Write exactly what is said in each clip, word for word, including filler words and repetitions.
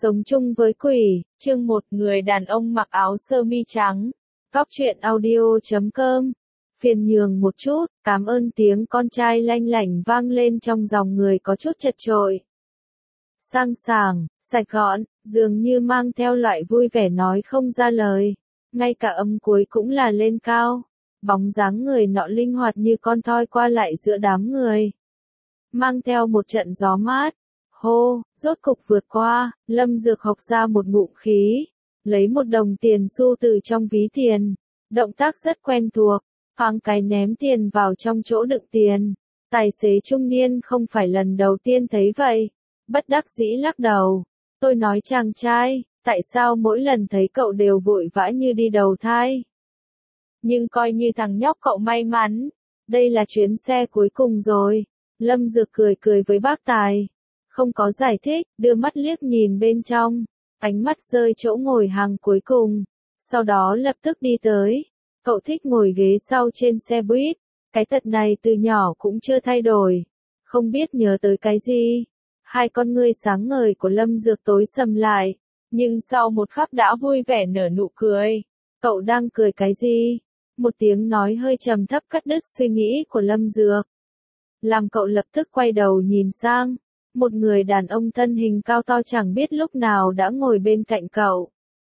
Sống chung với quỷ, chương một người đàn ông mặc áo sơ mi trắng. Góc truyện audio chấm com. Phiền nhường một chút, cảm ơn tiếng con trai lanh lảnh vang lên trong dòng người có chút chật chội. Sang sảng, sạch gọn, dường như mang theo loại vui vẻ nói không ra lời. Ngay cả âm cuối cũng là lên cao. Bóng dáng người nọ linh hoạt như con thoi qua lại giữa đám người. Mang theo một trận gió mát. Hô, rốt cục vượt qua, Lâm Dược học ra một ngụm khí, lấy một đồng tiền xu từ trong ví tiền, động tác rất quen thuộc, phang cái ném tiền vào trong chỗ đựng tiền. Tài xế trung niên không phải lần đầu tiên thấy vậy, bất đắc dĩ lắc đầu. Tôi nói chàng trai, tại sao mỗi lần thấy cậu đều vội vã như đi đầu thai? Nhưng coi như thằng nhóc cậu may mắn, đây là chuyến xe cuối cùng rồi. Lâm Dược cười cười với bác tài. Không có giải thích, đưa mắt liếc nhìn bên trong, ánh mắt rơi chỗ ngồi hàng cuối cùng, sau đó lập tức đi tới. Cậu thích ngồi ghế sau trên xe buýt, cái tật này từ nhỏ cũng chưa thay đổi, không biết nhớ tới cái gì. Hai con ngươi sáng ngời của Lâm Dược tối sầm lại, nhưng sau một khắc đã vui vẻ nở nụ cười. Cậu đang cười cái gì? Một tiếng nói hơi trầm thấp cắt đứt suy nghĩ của Lâm Dược, làm cậu lập tức quay đầu nhìn sang. Một người đàn ông thân hình cao to chẳng biết lúc nào đã ngồi bên cạnh cậu.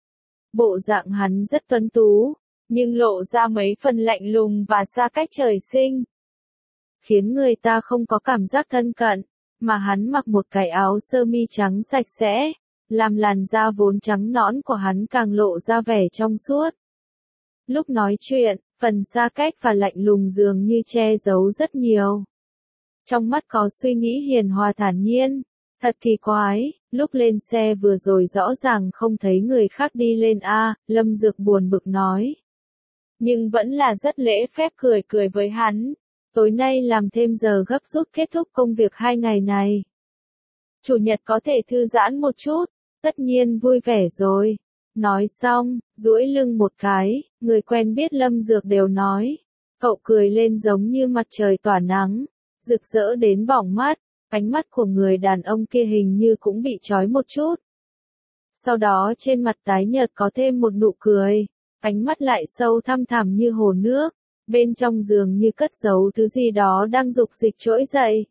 Bộ dạng hắn rất tuấn tú, nhưng lộ ra mấy phần lạnh lùng và xa cách trời sinh, khiến người ta không có cảm giác thân cận, mà hắn mặc một cái áo sơ mi trắng sạch sẽ, làm làn da vốn trắng nõn của hắn càng lộ ra vẻ trong suốt. Lúc nói chuyện, phần xa cách và lạnh lùng dường như che giấu rất nhiều. Trong mắt có suy nghĩ hiền hòa thản nhiên. Thật kỳ quái, lúc lên xe vừa rồi rõ ràng không thấy người khác đi lên a, Lâm Dược buồn bực nói. Nhưng vẫn là rất lễ phép cười cười với hắn. Tối nay làm thêm giờ gấp rút kết thúc công việc hai ngày này. Chủ nhật có thể thư giãn một chút, tất nhiên vui vẻ rồi. Nói xong, duỗi lưng một cái, người quen biết Lâm Dược đều nói. Cậu cười lên giống như mặt trời tỏa nắng, rực rỡ đến bỏng mắt, ánh mắt của người đàn ông kia hình như cũng bị trói một chút. Sau đó trên mặt tái nhợt có thêm một nụ cười, ánh mắt lại sâu thăm thẳm như hồ nước, bên trong giường như cất giấu thứ gì đó đang dục dịch trỗi dậy.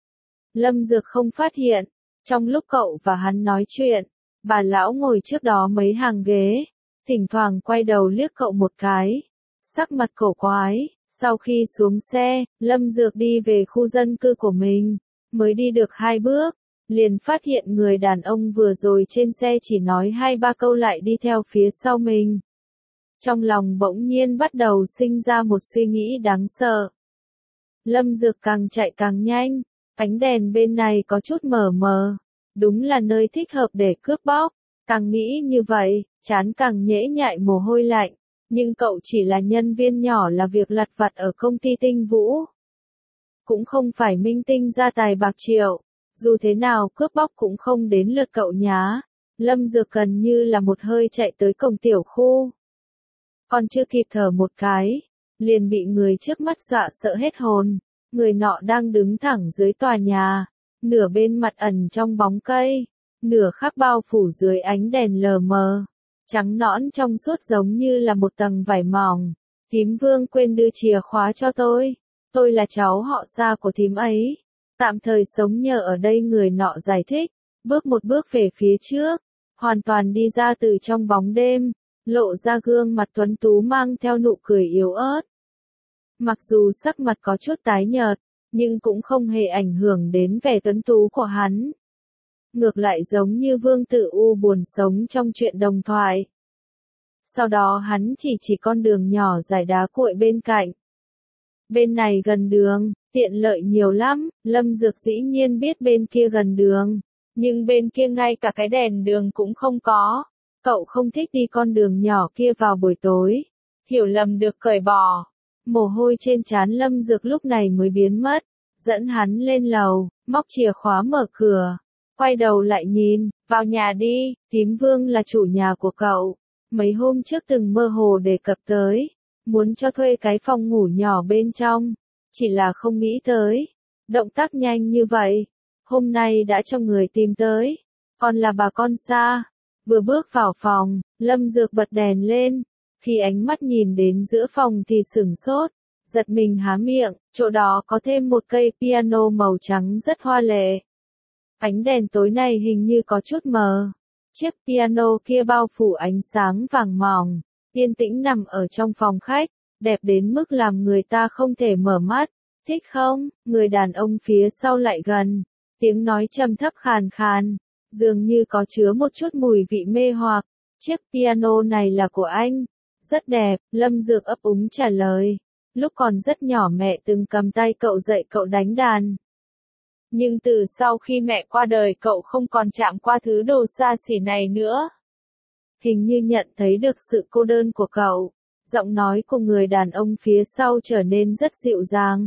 Lâm Dược không phát hiện, trong lúc cậu và hắn nói chuyện, bà lão ngồi trước đó mấy hàng ghế, thỉnh thoảng quay đầu liếc cậu một cái, sắc mặt cổ quái. Sau khi xuống xe, Lâm Dược đi về khu dân cư của mình, mới đi được hai bước, liền phát hiện người đàn ông vừa rồi trên xe chỉ nói hai ba câu lại đi theo phía sau mình. Trong lòng bỗng nhiên bắt đầu sinh ra một suy nghĩ đáng sợ. Lâm Dược càng chạy càng nhanh, ánh đèn bên này có chút mờ mờ, đúng là nơi thích hợp để cướp bóc. Càng nghĩ như vậy, trán càng nhễ nhại mồ hôi lạnh. Nhưng cậu chỉ là nhân viên nhỏ là việc lặt vặt ở công ty Tinh Vũ. Cũng không phải minh tinh gia tài bạc triệu. Dù thế nào cướp bóc cũng không đến lượt cậu nhá. Lâm Dược gần như là một hơi chạy tới cổng tiểu khu. Còn chưa kịp thở một cái, liền bị người trước mắt dọa sợ hết hồn. Người nọ đang đứng thẳng dưới tòa nhà, nửa bên mặt ẩn trong bóng cây, nửa khác bao phủ dưới ánh đèn lờ mờ. Trắng nõn trong suốt giống như là một tầng vải mỏng. Thím Vương quên đưa chìa khóa cho tôi. Tôi là cháu họ Sa của thím ấy. Tạm thời sống nhờ ở đây, người nọ giải thích. Bước một bước về phía trước. Hoàn toàn đi ra từ trong bóng đêm. Lộ ra gương mặt tuấn tú mang theo nụ cười yếu ớt. Mặc dù sắc mặt có chút tái nhợt, nhưng cũng không hề ảnh hưởng đến vẻ tuấn tú của hắn. Ngược lại giống như Vương Tử U buồn sống trong chuyện đồng thoại. Sau đó hắn chỉ chỉ con đường nhỏ dải đá cuội bên cạnh. Bên này gần đường, tiện lợi nhiều lắm. Lâm Dược dĩ nhiên biết bên kia gần đường, nhưng bên kia ngay cả cái đèn đường cũng không có. Cậu không thích đi con đường nhỏ kia vào buổi tối. Hiểu lầm được cởi bỏ. Mồ hôi trên trán Lâm Dược lúc này mới biến mất. Dẫn hắn lên lầu, móc chìa khóa mở cửa. Quay đầu lại nhìn, vào nhà đi, thím Vương là chủ nhà của cậu. Mấy hôm trước từng mơ hồ đề cập tới, muốn cho thuê cái phòng ngủ nhỏ bên trong. Chỉ là không nghĩ tới, động tác nhanh như vậy, hôm nay đã cho người tìm tới. Còn là bà con xa. Vừa bước vào phòng, Lâm Dược bật đèn lên. Khi ánh mắt nhìn đến giữa phòng thì sửng sốt. Giật mình há miệng, chỗ đó có thêm một cây piano màu trắng rất hoa lệ. Ánh đèn tối này hình như có chút mờ. Chiếc piano kia bao phủ ánh sáng vàng mỏng, yên tĩnh nằm ở trong phòng khách, đẹp đến mức làm người ta không thể mở mắt. Thích không? Người đàn ông phía sau lại gần, tiếng nói trầm thấp khàn khàn, dường như có chứa một chút mùi vị mê hoặc. Chiếc piano này là của anh. Rất đẹp, Lâm Dược ấp úng trả lời. Lúc còn rất nhỏ mẹ từng cầm tay cậu dạy cậu đánh đàn. Nhưng từ sau khi mẹ qua đời cậu không còn chạm qua thứ đồ xa xỉ này nữa. Hình như nhận thấy được sự cô đơn của cậu. Giọng nói của người đàn ông phía sau trở nên rất dịu dàng.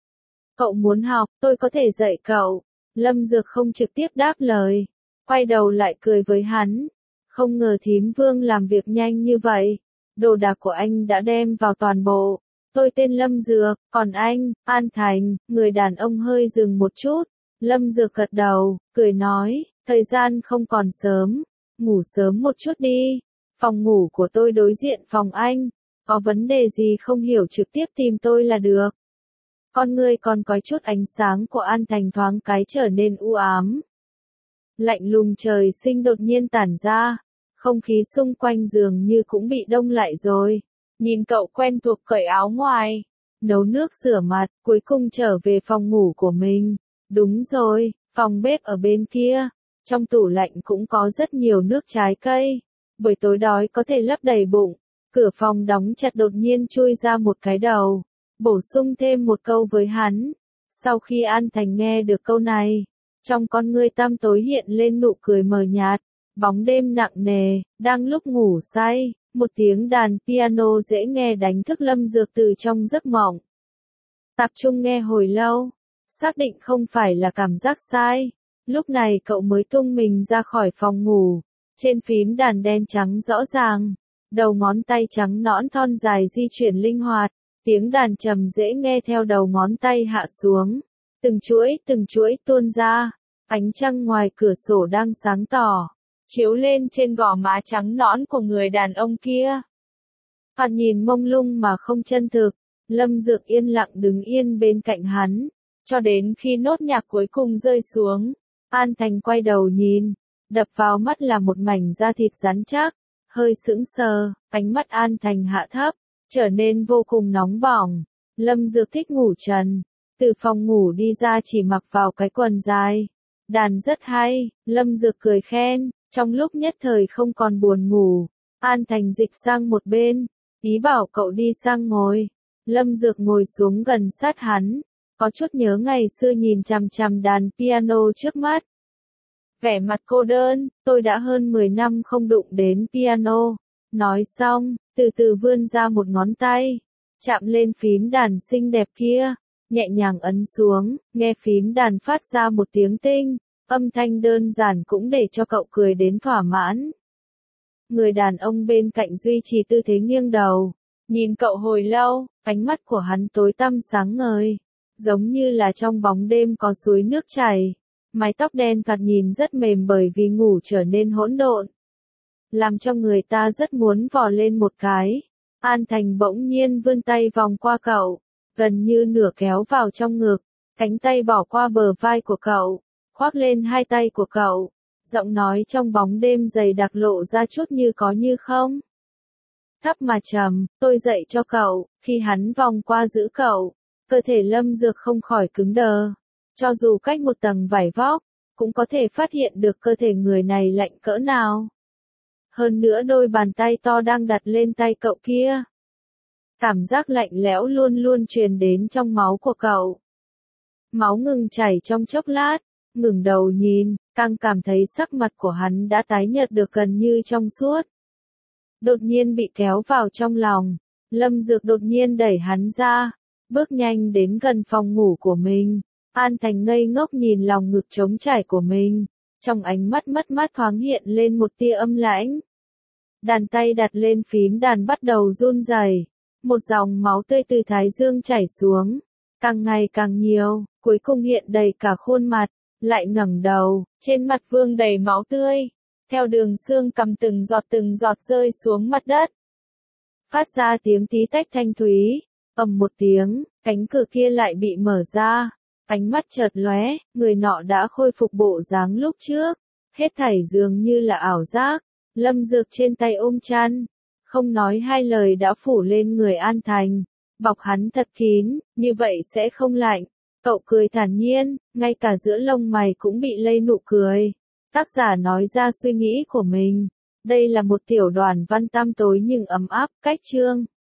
Cậu muốn học, tôi có thể dạy cậu. Lâm Dược không trực tiếp đáp lời. Quay đầu lại cười với hắn. Không ngờ thím Vương làm việc nhanh như vậy. Đồ đạc của anh đã đem vào toàn bộ. Tôi tên Lâm Dược, còn anh, An Thành. Người đàn ông hơi dừng một chút. Lâm Dược gật đầu, cười nói, thời gian không còn sớm. Ngủ sớm một chút đi. Phòng ngủ của tôi đối diện phòng anh. Có vấn đề gì không hiểu trực tiếp tìm tôi là được. Con ngươi còn có chút ánh sáng của An Thành thoáng cái trở nên u ám. Lạnh lùng trời sinh đột nhiên tản ra. Không khí xung quanh giường như cũng bị đông lại rồi. Nhìn cậu quen thuộc cởi áo ngoài, nấu nước rửa mặt, cuối cùng trở về phòng ngủ của mình. Đúng rồi, phòng bếp ở bên kia. Trong tủ lạnh cũng có rất nhiều nước trái cây. Buổi tối đói có thể lấp đầy bụng. Cửa phòng đóng chặt đột nhiên chui ra một cái đầu. Bổ sung thêm một câu với hắn. Sau khi An Thành nghe được câu này, trong con ngươi tăm tối hiện lên nụ cười mờ nhạt. Bóng đêm nặng nề, đang lúc ngủ say, một tiếng đàn piano dễ nghe đánh thức Lâm Dược từ trong giấc mộng. Tập trung nghe hồi lâu, xác định không phải là cảm giác sai. Lúc này cậu mới tung mình ra khỏi phòng ngủ. Trên phím đàn đen trắng rõ ràng, đầu ngón tay trắng nõn thon dài di chuyển linh hoạt, tiếng đàn trầm dễ nghe theo đầu ngón tay hạ xuống. Từng chuỗi, từng chuỗi tuôn ra, ánh trăng ngoài cửa sổ đang sáng tỏ, chiếu lên trên gò má trắng nõn của người đàn ông kia. Thoạt nhìn mông lung mà không chân thực, Lâm Dược yên lặng đứng yên bên cạnh hắn, cho đến khi nốt nhạc cuối cùng rơi xuống. An Thành quay đầu nhìn, đập vào mắt là một mảnh da thịt rắn chắc, hơi sững sờ, ánh mắt An Thành hạ thấp, trở nên vô cùng nóng bỏng. Lâm Dược thích ngủ trần, từ phòng ngủ đi ra chỉ mặc vào cái quần dài. Đàn rất hay, Lâm Dược cười khen, trong lúc nhất thời không còn buồn ngủ. An Thành dịch sang một bên, ý bảo cậu đi sang ngồi. Lâm Dược ngồi xuống gần sát hắn, có chút nhớ ngày xưa nhìn chằm chằm đàn piano trước mắt. Vẻ mặt cô đơn, tôi đã hơn mười năm không đụng đến piano. Nói xong, từ từ vươn ra một ngón tay, chạm lên phím đàn xinh đẹp kia, nhẹ nhàng ấn xuống, nghe phím đàn phát ra một tiếng tinh, âm thanh đơn giản cũng để cho cậu cười đến thỏa mãn. Người đàn ông bên cạnh duy trì tư thế nghiêng đầu, nhìn cậu hồi lâu, ánh mắt của hắn tối tăm sáng ngời, giống như là trong bóng đêm có suối nước chảy. Mái tóc đen cạt nhìn rất mềm bởi vì ngủ trở nên hỗn độn, làm cho người ta rất muốn vò lên một cái. An Thành bỗng nhiên vươn tay vòng qua cậu, gần như nửa kéo vào trong ngực, cánh tay bỏ qua bờ vai của cậu, khoác lên hai tay của cậu, giọng nói trong bóng đêm dày đặc lộ ra chút như có như không. Thấp mà trầm, tôi dạy cho cậu. Khi hắn vòng qua giữ cậu, cơ thể Lâm Dược không khỏi cứng đờ. Cho dù cách một tầng vải vóc, cũng có thể phát hiện được cơ thể người này lạnh cỡ nào. Hơn nữa đôi bàn tay to đang đặt lên tay cậu kia. Cảm giác lạnh lẽo luôn luôn truyền đến trong máu của cậu. Máu ngừng chảy trong chốc lát, ngừng đầu nhìn, càng cảm thấy sắc mặt của hắn đã tái nhợt được gần như trong suốt. Đột nhiên bị kéo vào trong lòng, Lâm Dược đột nhiên đẩy hắn ra, bước nhanh đến gần phòng ngủ của mình. An Thành ngây ngốc nhìn lòng ngực trống trải của mình, trong ánh mắt mất mát thoáng hiện lên một tia âm lãnh. Đàn tay đặt lên phím đàn bắt đầu run rẩy, một dòng máu tươi từ thái dương chảy xuống, càng ngày càng nhiều, cuối cùng hiện đầy cả khuôn mặt. lại ngẩng đầu, trên mặt Vương đầy máu tươi, theo đường xương cầm từng giọt từng giọt rơi xuống mặt đất. Phát ra tiếng tí tách thanh thúy, ầm một tiếng, cánh cửa kia lại bị mở ra, ánh mắt chợt lóe, người nọ đã khôi phục bộ dáng lúc trước, hết thảy dường như là ảo giác. Lâm Dược trên tay ôm chăn, không nói hai lời đã phủ lên người An Thành, bọc hắn thật kín, như vậy sẽ không lạnh. Cậu cười thản nhiên, ngay cả giữa lông mày cũng bị lây nụ cười. Tác giả nói ra suy nghĩ của mình. Đây là một tiểu đoàn văn tăm tối nhưng ấm áp, cách chương.